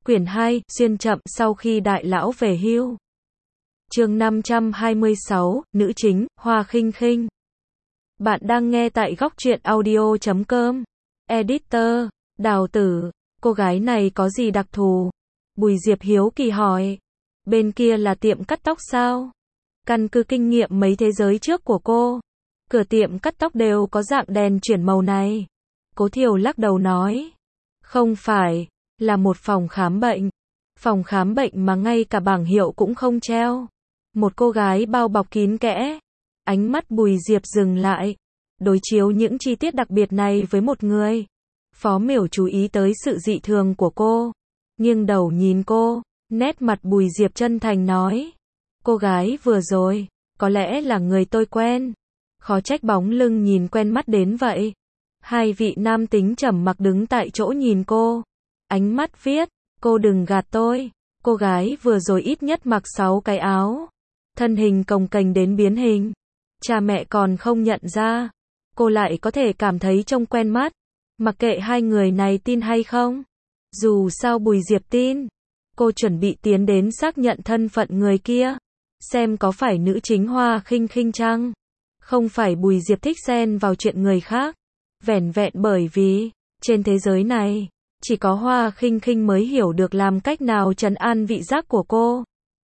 Quyển 2, xuyên chậm sau khi đại lão về hưu. Chương 526, nữ chính, Hoa Khinh Khinh. Bạn đang nghe tại góc truyện audio.com. Editor, Đào Tử, cô gái này có gì đặc thù? Bùi Diệp hiếu kỳ hỏi. Bên kia là tiệm cắt tóc sao? Căn cứ kinh nghiệm mấy thế giới trước của cô, cửa tiệm cắt tóc đều có dạng đèn chuyển màu này. Cố Thiều lắc đầu nói. Không phải, là một phòng khám bệnh. Phòng khám bệnh mà ngay cả bảng hiệu cũng không treo. Một cô gái bao bọc kín kẽ. Ánh mắt Bùi Diệp dừng lại, đối chiếu những chi tiết đặc biệt này với một người. Phó Miểu chú ý tới sự dị thường của cô, nghiêng đầu nhìn cô, nét mặt Bùi Diệp chân thành nói. Cô gái vừa rồi, có lẽ là người tôi quen. Khó trách bóng lưng nhìn quen mắt đến vậy. Hai vị nam tính trầm mặc đứng tại chỗ nhìn cô. Ánh mắt viết, cô đừng gạt tôi. Cô gái vừa rồi ít nhất mặc 6 cái áo. Thân hình cồng kềnh đến biến hình. Cha mẹ còn không nhận ra. Cô lại có thể cảm thấy trông quen mắt. Mặc kệ hai người này tin hay không. Dù sao Bùi Diệp tin. Cô chuẩn bị tiến đến xác nhận thân phận người kia. Xem có phải nữ chính Hoa Khinh Khinh chăng? Không phải Bùi Diệp thích xen vào chuyện người khác. Vẻn vẹn bởi vì, trên thế giới này, chỉ có Hoa Khinh Khinh mới hiểu được làm cách nào trấn an vị giác của cô.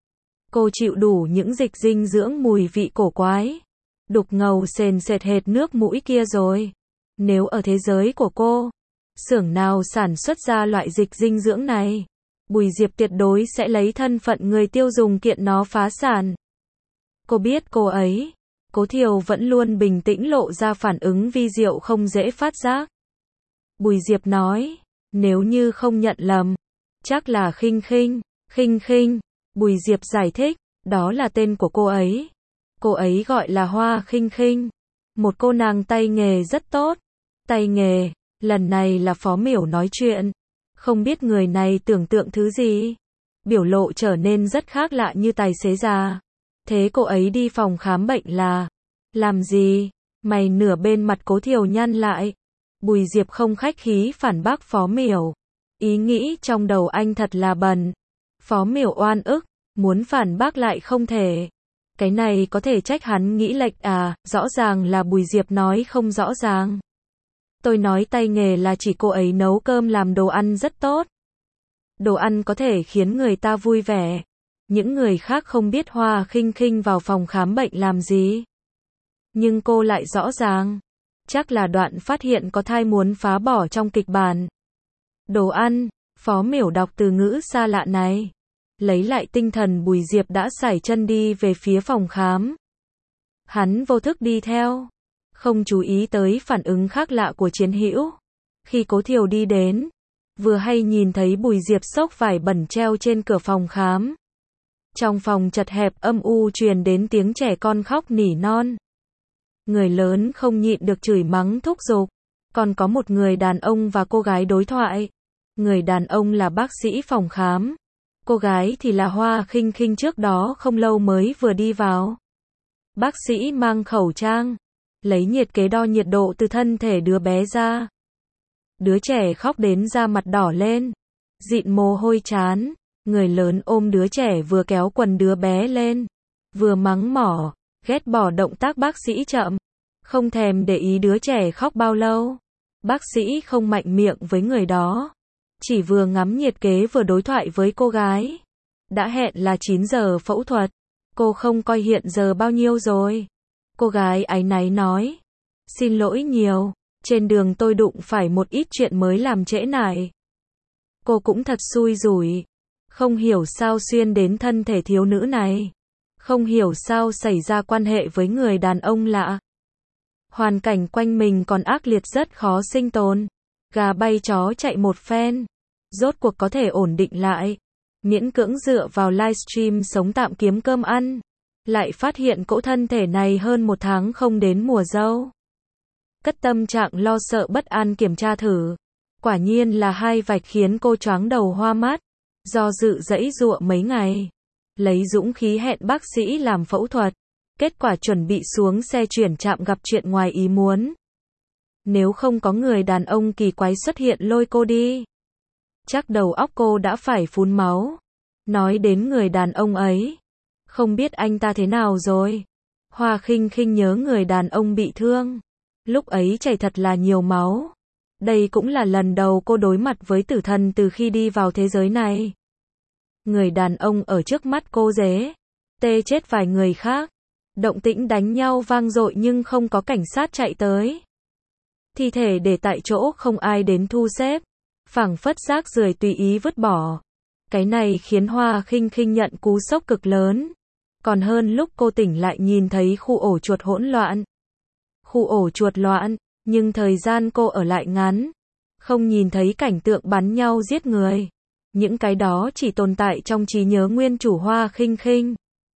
Cô chịu đủ những dịch dinh dưỡng mùi vị cổ quái, đục ngầu sền sệt hệt nước mũi kia rồi. Nếu ở thế giới của cô, xưởng nào sản xuất ra loại dịch dinh dưỡng này, Bùi Diệp tuyệt đối sẽ lấy thân phận người tiêu dùng kiện nó phá sản. Cô biết cô ấy. Cố Thiều vẫn luôn bình tĩnh lộ ra phản ứng vi diệu không dễ phát giác. Bùi Diệp nói, nếu như không nhận lầm, chắc là Khinh Khinh. Khinh Khinh, Bùi Diệp giải thích, đó là tên của cô ấy. Cô ấy gọi là Hoa Khinh Khinh. Một cô nàng tay nghề rất tốt. Tay nghề, lần này là Phó Miểu nói chuyện. Không biết người này tưởng tượng thứ gì. Biểu lộ trở nên rất khác lạ như tài xế già. Thế cô ấy đi phòng khám bệnh là làm gì? Mày nửa bên mặt Cố Thiều nhăn lại. Bùi Diệp không khách khí phản bác Phó Miểu. Ý nghĩ trong đầu anh thật là bẩn. Phó Miểu oan ức, muốn phản bác lại không thể. Cái này có thể trách hắn nghĩ lệch à, rõ ràng là Bùi Diệp nói không rõ ràng. Tôi nói tay nghề là chỉ cô ấy nấu cơm làm đồ ăn rất tốt. Đồ ăn có thể khiến người ta vui vẻ. Những người khác không biết Hoa Khinh Khinh vào phòng khám bệnh làm gì. Nhưng cô lại rõ ràng. Chắc là đoạn phát hiện có thai muốn phá bỏ trong kịch bản. Đồ ăn, Phó Miểu đọc từ ngữ xa lạ này. Lấy lại tinh thần Bùi Diệp đã sải chân đi về phía phòng khám. Hắn vô thức đi theo. Không chú ý tới phản ứng khác lạ của Chiến Hữu. Khi Cố Thiều đi đến, vừa hay nhìn thấy Bùi Diệp xốc vải bẩn treo trên cửa phòng khám. Trong phòng chật hẹp âm u truyền đến tiếng trẻ con khóc nỉ non. Người lớn không nhịn được chửi mắng thúc giục. Còn có một người đàn ông và cô gái đối thoại. Người đàn ông là bác sĩ phòng khám. Cô gái thì là Hoa Khinh Khinh trước đó không lâu mới vừa đi vào. Bác sĩ mang khẩu trang, lấy nhiệt kế đo nhiệt độ từ thân thể đứa bé ra. Đứa trẻ khóc đến da mặt đỏ lên, dịn mồ hôi trán. Người lớn ôm đứa trẻ vừa kéo quần đứa bé lên, vừa mắng mỏ, ghét bỏ động tác bác sĩ chậm, không thèm để ý đứa trẻ khóc bao lâu. Bác sĩ không mạnh miệng với người đó, chỉ vừa ngắm nhiệt kế vừa đối thoại với cô gái. Đã hẹn là 9 giờ phẫu thuật, cô không coi hiện giờ bao nhiêu rồi. Cô gái áy náy nói, xin lỗi nhiều, trên đường tôi đụng phải một ít chuyện mới làm trễ nải. Cô cũng thật xui rủi. Không hiểu sao xuyên đến thân thể thiếu nữ này. Không hiểu sao xảy ra quan hệ với người đàn ông lạ. Hoàn cảnh quanh mình còn ác liệt rất khó sinh tồn. Gà bay chó chạy một phen. Rốt cuộc có thể ổn định lại. Miễn cưỡng dựa vào livestream sống tạm kiếm cơm ăn. Lại phát hiện cỗ thân thể này hơn 1 tháng không đến mùa dâu. Cất tâm trạng lo sợ bất an kiểm tra thử. Quả nhiên là hai vạch khiến cô choáng đầu hoa mắt. Do dự giãy giụa mấy ngày, lấy dũng khí hẹn bác sĩ làm phẫu thuật, kết quả chuẩn bị xuống xe chuyển trạm gặp chuyện ngoài ý muốn. Nếu không có người đàn ông kỳ quái xuất hiện lôi cô đi, Chắc đầu óc cô đã phải phun máu. Nói đến người đàn ông ấy, không biết anh ta thế nào rồi. Hoa Khinh Khinh nhớ người đàn ông bị thương. Lúc ấy chảy thật là nhiều máu. Đây cũng là lần đầu cô đối mặt với tử thần từ khi đi vào thế giới này. Người đàn ông ở trước mắt cô tê chết vài người khác. Động tĩnh đánh nhau vang dội nhưng không có cảnh sát chạy tới. Thi thể để tại chỗ không ai đến thu xếp. Phảng phất rác rưởi tùy ý vứt bỏ. Cái này khiến Hoa Khinh Khinh nhận cú sốc cực lớn. Còn hơn lúc cô tỉnh lại nhìn thấy khu ổ chuột hỗn loạn. Khu ổ chuột loạn, nhưng thời gian cô ở lại ngắn. Không nhìn thấy cảnh tượng bắn nhau giết người. Những cái đó chỉ tồn tại trong trí nhớ nguyên chủ Hoa Khinh Khinh.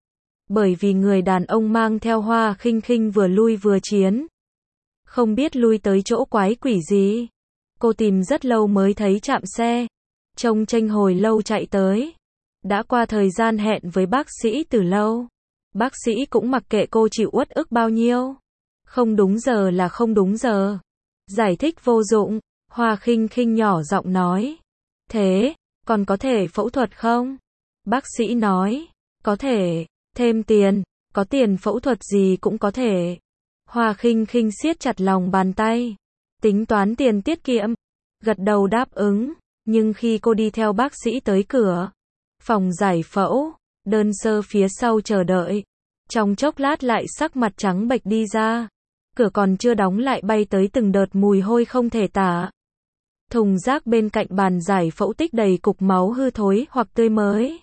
Bởi vì người đàn ông mang theo Hoa Khinh Khinh vừa lui vừa chiến. Không biết lui tới chỗ quái quỷ gì. Cô tìm rất lâu mới thấy trạm xe. Trông chênh hồi lâu chạy tới. Đã qua thời gian hẹn với bác sĩ từ lâu. Bác sĩ cũng mặc kệ cô chịu uất ức bao nhiêu. Không đúng giờ là không đúng giờ. Giải thích vô dụng. Hoa Khinh Khinh nhỏ giọng nói. Thế, còn có thể phẫu thuật không? Bác sĩ nói. Có thể, thêm tiền. Có tiền phẫu thuật gì cũng có thể. Hoa Khinh Khinh siết chặt lòng bàn tay. Tính toán tiền tiết kiệm. Gật đầu đáp ứng. Nhưng khi cô đi theo bác sĩ tới cửa phòng giải phẫu, đơn sơ phía sau chờ đợi. Trong chốc lát lại sắc mặt trắng bệch đi ra. Cửa còn chưa đóng lại bay tới từng đợt mùi hôi không thể tả. Thùng rác bên cạnh bàn giải phẫu tích đầy cục máu hư thối hoặc tươi mới.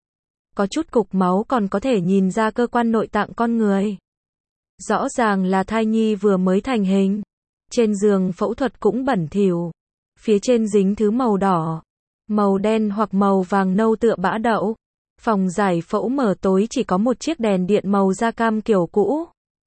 Có chút cục máu còn có thể nhìn ra cơ quan nội tạng con người. Rõ ràng là thai nhi vừa mới thành hình. Trên giường phẫu thuật cũng bẩn thỉu. Phía trên dính thứ màu đỏ, màu đen hoặc màu vàng nâu tựa bã đậu. Phòng giải phẫu mở tối chỉ có một chiếc đèn điện màu da cam kiểu cũ.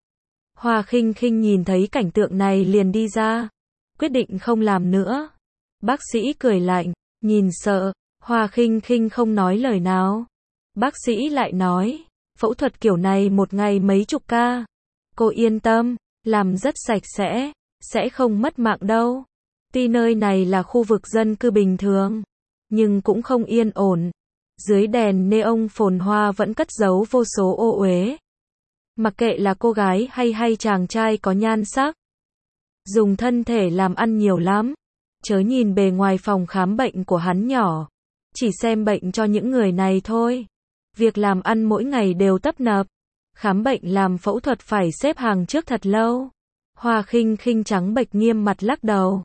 Hoa Khinh Khinh nhìn thấy cảnh tượng này liền đi ra. Quyết định không làm nữa. Bác sĩ cười lạnh, nhìn sợ. Hoa Khinh Khinh không nói lời nào. Bác sĩ lại nói, phẫu thuật kiểu này một ngày mấy chục ca. Cô yên tâm, làm rất sạch sẽ không mất mạng đâu. Tuy nơi này là khu vực dân cư bình thường, nhưng cũng không yên ổn. Dưới đèn neon phồn hoa vẫn cất giấu vô số ô uế. Mặc kệ là cô gái hay chàng trai có nhan sắc, dùng thân thể làm ăn nhiều lắm. Chớ nhìn bề ngoài phòng khám bệnh của hắn nhỏ, chỉ xem bệnh cho những người này thôi. Việc làm ăn mỗi ngày đều tấp nập. Khám bệnh làm phẫu thuật phải xếp hàng trước thật lâu. Hoa Khinh Khinh trắng bệch nghiêm mặt lắc đầu.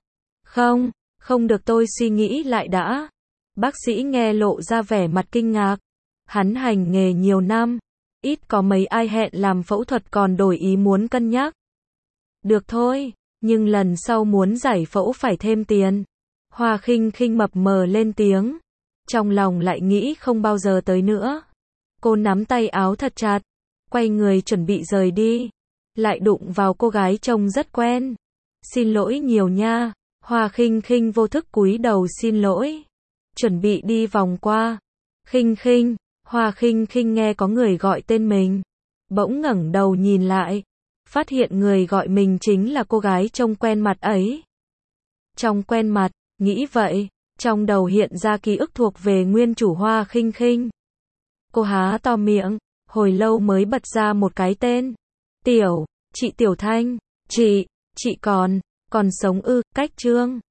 Không được, tôi suy nghĩ lại đã. Bác sĩ nghe lộ ra vẻ mặt kinh ngạc. Hắn hành nghề nhiều năm, ít có mấy ai hẹn làm phẫu thuật còn đổi ý muốn cân nhắc. Được thôi, nhưng lần sau muốn giải phẫu phải thêm tiền. Hoa Khinh Khinh mập mờ lên tiếng. Trong lòng lại nghĩ không bao giờ tới nữa. Cô nắm tay áo thật chặt, quay người chuẩn bị rời đi. Lại đụng vào cô gái trông rất quen. Xin lỗi nhiều nha. Hoa Khinh Khinh vô thức cúi đầu xin lỗi. Chuẩn bị đi vòng qua. Khinh Khinh. Hoa Khinh Khinh nghe có người gọi tên mình. Bỗng ngẩng đầu nhìn lại. Phát hiện người gọi mình chính là cô gái trông quen mặt ấy. Trông quen mặt, nghĩ vậy. Trong đầu hiện ra ký ức thuộc về nguyên chủ Hoa Khinh Khinh. Cô há to miệng, hồi lâu mới bật ra một cái tên. Chị Tiểu Thanh. Chị còn sống ư? Cách Trương.